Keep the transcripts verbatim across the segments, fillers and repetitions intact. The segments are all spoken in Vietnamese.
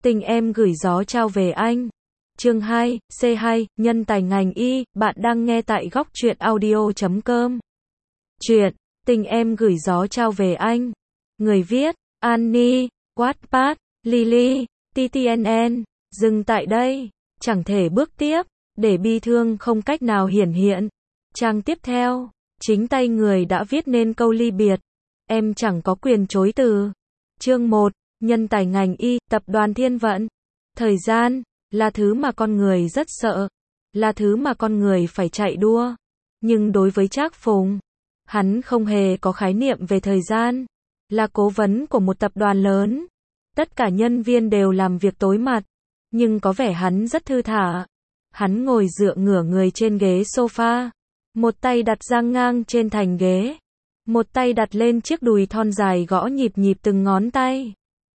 Tình em gửi gió trao về anh. Chương hai, C hai, nhân tài ngành y, bạn đang nghe tại góc truyện audio chấm com. Truyện, tình em gửi gió trao về anh. Người viết, Annie, Wattpad, Lily, tê tê en en. Dừng tại đây, chẳng thể bước tiếp, để bi thương không cách nào hiển hiện. Trang tiếp theo, chính tay người đã viết nên câu ly biệt. Em chẳng có quyền chối từ. Chương một, nhân tài ngành y, tập đoàn Thiên Vận. Thời gian là thứ mà con người rất sợ, là thứ mà con người phải chạy đua. Nhưng đối với Trác Phùng, hắn không hề có khái niệm về thời gian. Là cố vấn của một tập đoàn lớn, tất cả nhân viên đều làm việc tối mặt, nhưng có vẻ hắn rất thư thả. Hắn ngồi dựa ngửa người trên ghế sofa, một tay đặt dang ngang trên thành ghế, một tay đặt lên chiếc đùi thon dài gõ nhịp nhịp từng ngón tay.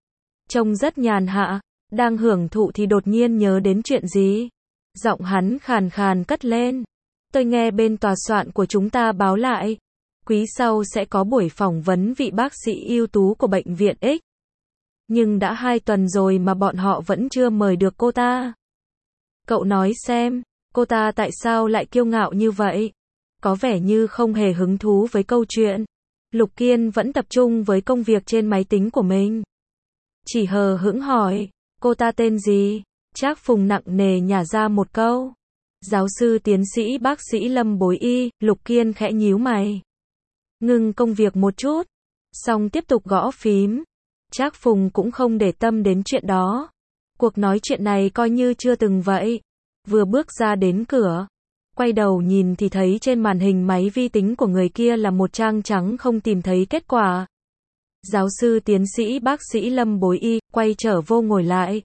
Trông rất nhàn hạ, đang hưởng thụ thì đột nhiên nhớ đến chuyện gì. Giọng hắn khàn khàn cất lên. Tôi nghe bên tòa soạn của chúng ta báo lại, quý sau sẽ có buổi phỏng vấn vị bác sĩ ưu tú của bệnh viện X. Nhưng đã hai tuần rồi mà bọn họ vẫn chưa mời được cô ta. Cậu nói xem, cô ta tại sao lại kiêu ngạo như vậy? Có vẻ như không hề hứng thú với câu chuyện. Lục Kiên vẫn tập trung với công việc trên máy tính của mình. Chỉ hờ hững hỏi, cô ta tên gì? Trác Phùng nặng nề nhả ra một câu. Giáo sư tiến sĩ bác sĩ Lâm Bối Y. Lục Kiên khẽ nhíu mày. Ngừng công việc một chút, xong tiếp tục gõ phím. Trác Phùng cũng không để tâm đến chuyện đó. Cuộc nói chuyện này coi như chưa từng vậy. Vừa bước ra đến cửa, quay đầu nhìn thì thấy trên màn hình máy vi tính của người kia là một trang trắng không tìm thấy kết quả. Giáo sư tiến sĩ bác sĩ Lâm Bối Y quay trở vô ngồi lại.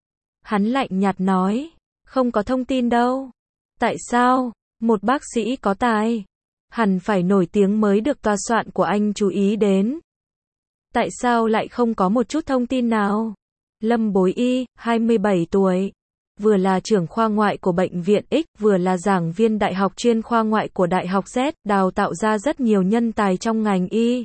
Hắn lạnh nhạt nói, không có thông tin đâu. Tại sao? Một bác sĩ có tài, hẳn phải nổi tiếng mới được tòa soạn của anh chú ý đến. Tại sao lại không có một chút thông tin nào? Lâm Bối Y, hai mươi bảy tuổi, vừa là trưởng khoa ngoại của bệnh viện X, vừa là giảng viên đại học chuyên khoa ngoại của Đại học Z, đào tạo ra rất nhiều nhân tài trong ngành y.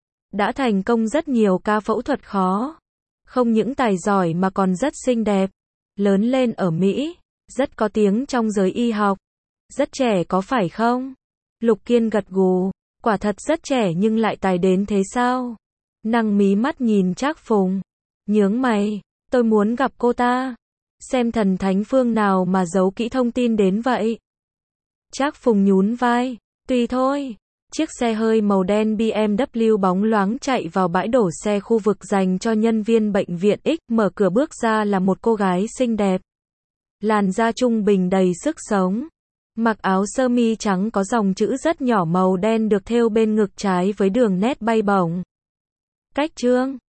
Đã thành công rất nhiều ca phẫu thuật khó. Không những tài giỏi mà còn rất xinh đẹp. Lớn lên ở Mỹ, rất có tiếng trong giới y học. Rất trẻ có phải không? Lục Kiên gật gù, quả thật rất trẻ nhưng lại tài đến thế sao? Năng mí mắt nhìn Trác Phùng, nhướng mày, tôi muốn gặp cô ta. Xem thần thánh phương nào mà giấu kỹ thông tin đến vậy? Trác Phùng nhún vai, tùy thôi. Chiếc xe hơi màu đen bê em vê bóng loáng chạy vào bãi đổ xe khu vực dành cho nhân viên bệnh viện X, mở cửa bước ra là một cô gái xinh đẹp. Làn da trung bình đầy sức sống. Mặc áo sơ mi trắng có dòng chữ rất nhỏ màu đen được thêu bên ngực trái với đường nét bay bổng. Cách chương